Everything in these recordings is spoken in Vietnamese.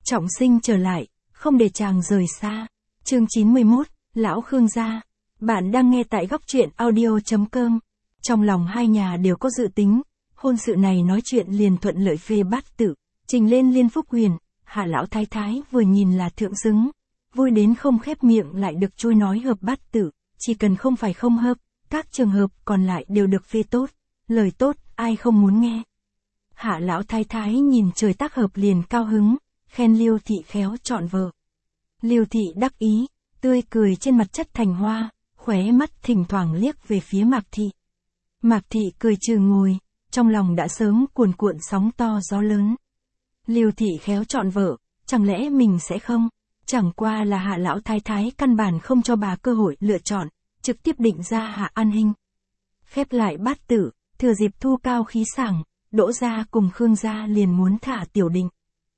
trọng sinh trở lại, không để chàng rời xa. Chương 91, Lão Khương gia. Bạn đang nghe tại góc truyện audio.com. Trong lòng hai nhà đều có dự tính, hôn sự này nói chuyện liền thuận lợi phê bát tự, trình lên Liên Phúc Huyền. Hạ lão thái thái vừa nhìn là thượng xứng, vui đến không khép miệng lại được trôi nói hợp bát tự, chỉ cần không phải không hợp, các trường hợp còn lại đều được phê tốt, lời tốt ai không muốn nghe. Hạ lão thái thái nhìn trời tác hợp liền cao hứng, khen Liêu thị khéo chọn vợ. Liêu thị đắc ý, tươi cười trên mặt chất thành hoa, khóe mắt thỉnh thoảng liếc về phía Mạc thị. Mạc thị cười trừ ngồi, trong lòng đã sớm cuồn cuộn sóng to gió lớn. Liêu thị khéo chọn vợ, chẳng lẽ mình sẽ không? Chẳng qua là Hạ lão thái thái căn bản không cho bà cơ hội lựa chọn, trực tiếp định ra Hạ An Hinh. Khép lại bát tự, thừa dịp thu cao khí sảng, Đỗ gia cùng Khương gia liền muốn thả Tiểu Định.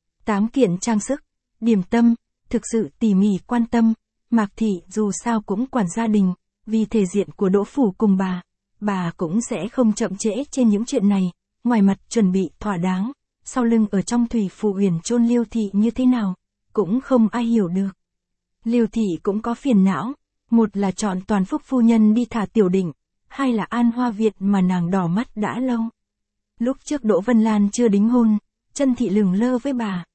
8 kiện trang sức, điểm tâm, thực sự tỉ mỉ quan tâm, Mạc thị dù sao cũng quản gia đình, vì thể diện của Đỗ phủ cùng bà cũng sẽ không chậm trễ trên những chuyện này, ngoài mặt chuẩn bị thỏa đáng, sau lưng ở trong Thủy Phủ Uyển chôn Liêu thị như thế nào, cũng không ai hiểu được. Liêu thị cũng có phiền não, một là chọn Toàn Phúc phu nhân đi thả Tiểu Định, hai là An Hoa Viện mà nàng đỏ mắt đã lâu. Lúc trước Đỗ Vân Lan chưa đính hôn, Chân thị lửng lơ với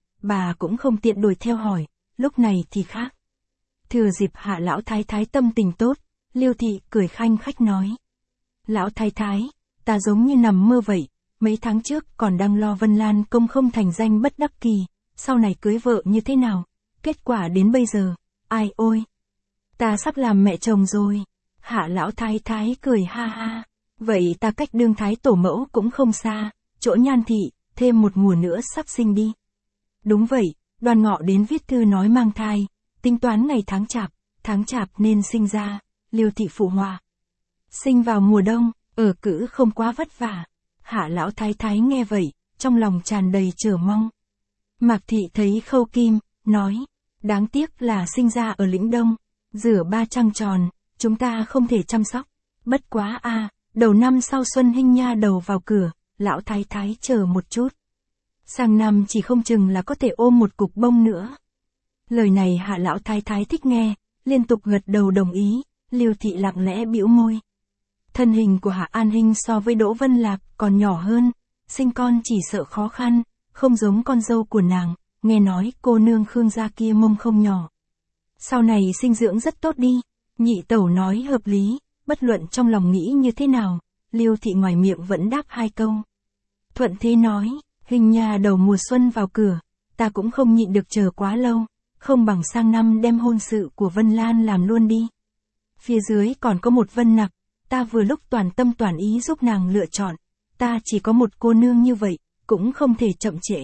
bà cũng không tiện đuổi theo hỏi, lúc này thì khác. Thừa dịp Hạ lão thái thái tâm tình tốt, Liêu thị cười khanh khách nói: "Lão thái thái, ta giống như nằm mơ vậy, mấy tháng trước còn đang lo Vân Lan công không thành danh bất đắc kỳ, sau này cưới vợ như thế nào, kết quả đến bây giờ, ai ôi, ta sắp làm mẹ chồng rồi." Hạ lão thái thái cười ha ha: "Vậy ta cách đương thái tổ mẫu cũng không xa, chỗ Nhan thị, thêm một mùa nữa sắp sinh đi." Đúng vậy, Đoàn Ngọ đến viết thư nói mang thai, tính toán ngày tháng chạp nên sinh ra, Liêu thị phụ họa. Sinh vào mùa đông, ở cữ không quá vất vả. Hạ lão thái thái nghe vậy, trong lòng tràn đầy chờ mong. Mạc thị thấy Khâu Kim, nói: "Đáng tiếc là sinh ra ở lĩnh Đông, rửa 3 trăng tròn, chúng ta không thể chăm sóc. Bất quá đầu năm sau Xuân Hinh nha đầu vào cửa, lão thái thái chờ một chút. Sang năm chỉ không chừng là có thể ôm một cục bông nữa." Lời này Hạ lão thái thái thích nghe, liên tục gật đầu đồng ý. Liêu thị lặng lẽ bĩu môi. Thân hình của Hạ An Hinh so với Đỗ Vân Lạc còn nhỏ hơn, sinh con chỉ sợ khó khăn, không giống con dâu của nàng, nghe nói cô nương Khương gia kia mông không nhỏ. Sau này sinh dưỡng rất tốt đi. Nhị tẩu nói hợp lý, bất luận trong lòng nghĩ như thế nào, Liêu thị ngoài miệng vẫn đáp 2 câu. Thuận thế nói: "Hình nha đầu mùa xuân vào cửa, ta cũng không nhịn được chờ quá lâu, không bằng sang năm đem hôn sự của Vân Lan làm luôn đi. Phía dưới còn có một Vân Nặc, ta vừa lúc toàn tâm toàn ý giúp nàng lựa chọn, ta chỉ có một cô nương như vậy, cũng không thể chậm trễ.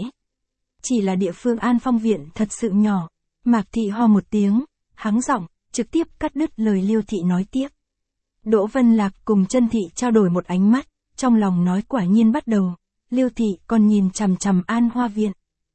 Chỉ là địa phương An Phong Viện thật sự nhỏ." Mạc thị ho một tiếng, hắng giọng, trực tiếp cắt đứt lời Liêu thị nói tiếp. Đỗ Vân Lạc cùng Chân thị trao đổi một ánh mắt, trong lòng nói quả nhiên bắt đầu. Liêu thị còn nhìn chằm chằm An Hoa Viện.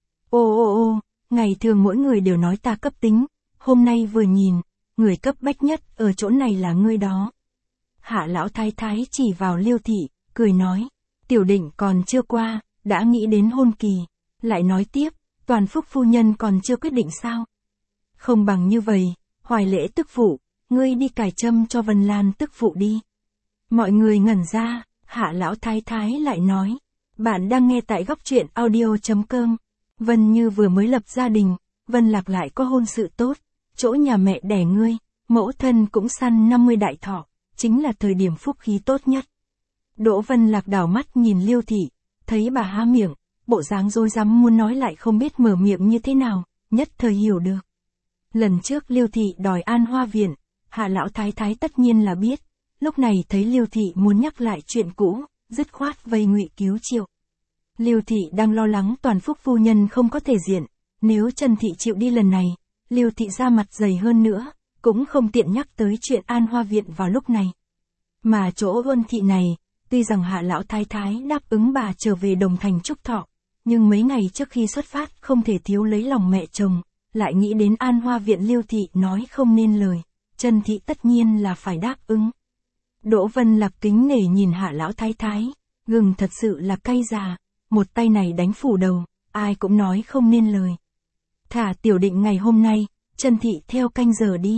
Ô, ngày thường mỗi người đều nói ta cấp tính, hôm nay vừa nhìn, người cấp bách nhất ở chỗ này là ngươi đó. Hạ lão thái thái chỉ vào Liêu thị, cười nói: "Tiểu Định còn chưa qua, đã nghĩ đến hôn kỳ." Lại nói tiếp: "Toàn Phúc phu nhân còn chưa quyết định sao? Không bằng như vậy, Hoài Lễ tức phụ, ngươi đi cài châm cho Vân Lan tức phụ đi." Mọi người ngẩn ra, Hạ lão thái thái lại nói: "Bạn đang nghe tại góc truyện audio.com. Vân Như vừa mới lập gia đình, Vân Lạc lại có hôn sự tốt, chỗ nhà mẹ đẻ ngươi, mẫu thân cũng săn 50 đại thọ, chính là thời điểm phúc khí tốt nhất." Đỗ Vân Lạc đảo mắt nhìn Liêu thị, thấy bà há miệng, bộ dáng rối rắm muốn nói lại không biết mở miệng như thế nào, nhất thời hiểu được. Lần trước Liêu thị đòi An Hoa Viện, Hạ lão thái thái tất nhiên là biết, lúc này thấy Liêu thị muốn nhắc lại chuyện cũ, dứt khoát vây ngụy cứu triệu. Liêu thị đang lo lắng Toàn Phúc phu nhân không có thể diện, nếu Chân thị chịu đi lần này, Liêu thị ra mặt dày hơn nữa, cũng không tiện nhắc tới chuyện An Hoa Viện vào lúc này. Mà chỗ Uân thị này, tuy rằng Hạ lão thái thái đáp ứng bà trở về Đồng Thành chúc thọ, nhưng mấy ngày trước khi xuất phát không thể thiếu lấy lòng mẹ chồng, lại nghĩ đến An Hoa Viện. Liêu thị nói không nên lời, Chân thị tất nhiên là phải đáp ứng. Đỗ Vân Lạc kính nể nhìn Hạ lão thái thái, gừng thật sự là cay già, một tay này đánh phủ đầu, ai cũng nói không nên lời. Thả Tiểu Định ngày hôm nay, Trần Thị theo canh giờ đi.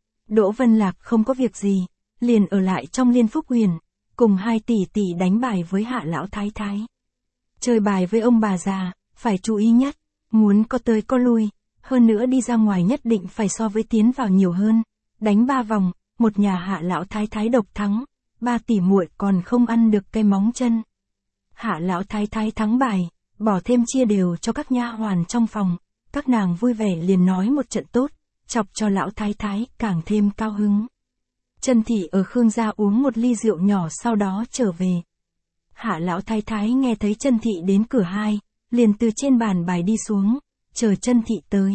Đỗ Vân Lạc không có việc gì, liền ở lại trong Liên Phúc Huyền, cùng 2 tỷ tỷ đánh bài với Hạ lão thái thái. Chơi bài với ông bà già, phải chú ý nhất, muốn có tới có lui, hơn nữa đi ra ngoài nhất định phải so với tiến vào nhiều hơn. Đánh 3 vòng, một nhà Hạ lão thái thái độc thắng, 3 tỷ muội còn không ăn được cái móng chân. Hạ lão thái thái thắng bài, bỏ thêm chia đều cho các nha hoàn trong phòng, các nàng vui vẻ liền nói một trận tốt, chọc cho lão thái thái càng thêm cao hứng. Trần Thị ở Khương gia uống một ly rượu nhỏ sau đó trở về. Hạ lão thái thái nghe thấy Trần Thị đến cửa 2, liền từ trên bàn bài đi xuống, chờ Trần Thị tới.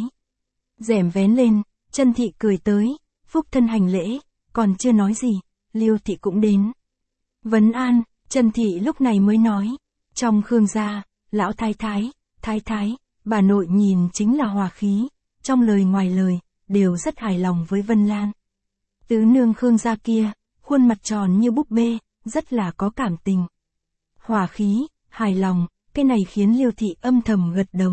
Rèm vén lên, Trần Thị cười tới, phúc thân hành lễ, còn chưa nói gì, Liêu Thị cũng đến. Vấn an, Trần Thị lúc này mới nói, trong Khương gia, lão thái thái, bà nội nhìn chính là hòa khí, trong lời ngoài lời, đều rất hài lòng với Vân Lan. Tứ nương Khương gia kia, khuôn mặt tròn như búp bê, rất là có cảm tình. Hòa khí, hài lòng, cái này khiến Liêu Thị âm thầm gật đầu.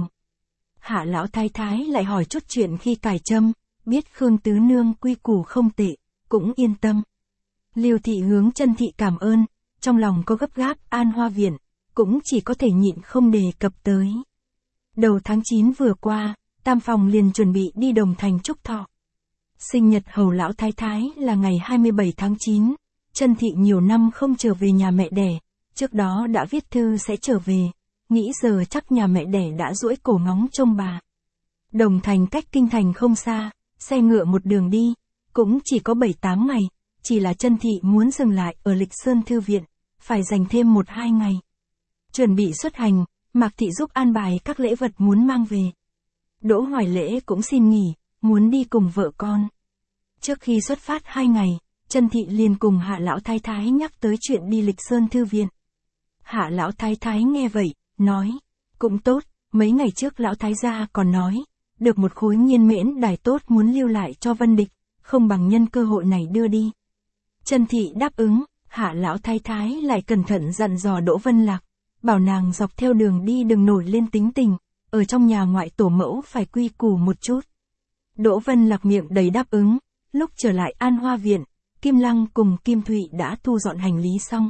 Hạ lão thái thái lại hỏi chút chuyện khi cài châm, biết Khương tứ nương quy củ không tệ, cũng yên tâm. Liêu Thị hướng Trần Thị cảm ơn, trong lòng có gấp gáp An Hoa Viện, cũng chỉ có thể nhịn không đề cập tới. Đầu tháng 9 vừa qua, Tam Phòng liền chuẩn bị đi Đồng Thành chúc thọ. Sinh nhật hầu lão thái thái là ngày 27 tháng 9, Trần Thị nhiều năm không trở về nhà mẹ đẻ, trước đó đã viết thư sẽ trở về, nghĩ giờ chắc nhà mẹ đẻ đã duỗi cổ ngóng trông bà. Đồng Thành cách kinh thành không xa, xe ngựa một đường đi, cũng chỉ có 7-8 ngày, chỉ là Trần Thị muốn dừng lại ở Lịch Sơn Thư Viện, phải dành thêm 1-2 ngày. Chuẩn bị xuất hành, Mạc Thị giúp an bài các lễ vật muốn mang về. Đỗ Hoài Lễ cũng xin nghỉ, muốn đi cùng vợ con. Trước khi xuất phát 2 ngày, Trần Thị liền cùng Hạ lão thái thái nhắc tới chuyện đi Lịch Sơn Thư Viện. Hạ lão thái thái nghe vậy, nói, cũng tốt, mấy ngày trước lão thái gia còn nói, được một khối nghiên mễn đài tốt muốn lưu lại cho Vân Địch, không bằng nhân cơ hội này đưa đi. Trần Thị đáp ứng, Hạ lão thái thái lại cẩn thận dặn dò Đỗ Vân Lạc, bảo nàng dọc theo đường đi đừng nổi lên tính tình, ở trong nhà ngoại tổ mẫu phải quy củ một chút. Đỗ Vân Lạc miệng đầy đáp ứng, lúc trở lại An Hoa Viện, Kim Lăng cùng Kim Thụy đã thu dọn hành lý xong.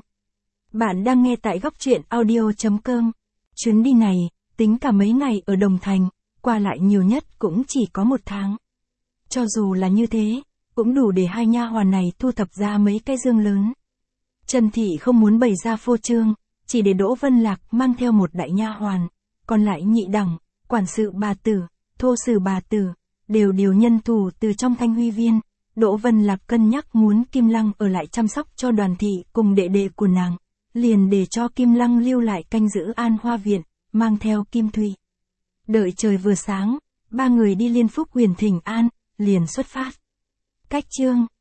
Bạn đang nghe tại góc truyện audio.com. Chuyến đi này, tính cả mấy ngày ở Đồng Thành, qua lại nhiều nhất cũng chỉ có 1 tháng. Cho dù là như thế, cũng đủ để 2 nha hoàn này thu thập ra mấy cái dương lớn. Trần Thị không muốn bày ra phô trương, chỉ để Đỗ Vân Lạc mang theo một đại nha hoàn, còn lại nhị đẳng, quản sự bà tử, thô sử bà tử, đều điều nhân thủ từ trong Thanh Huy Viên. Đỗ Vân Lạc cân nhắc muốn Kim Lăng ở lại chăm sóc cho Đoàn Thị cùng đệ đệ của nàng, liền để cho Kim Lăng lưu lại canh giữ An Hoa Viện, mang theo Kim Thụy. Đợi trời vừa sáng, 3 người đi Liên Phúc Huyền thỉnh an, liền xuất phát. Cách chương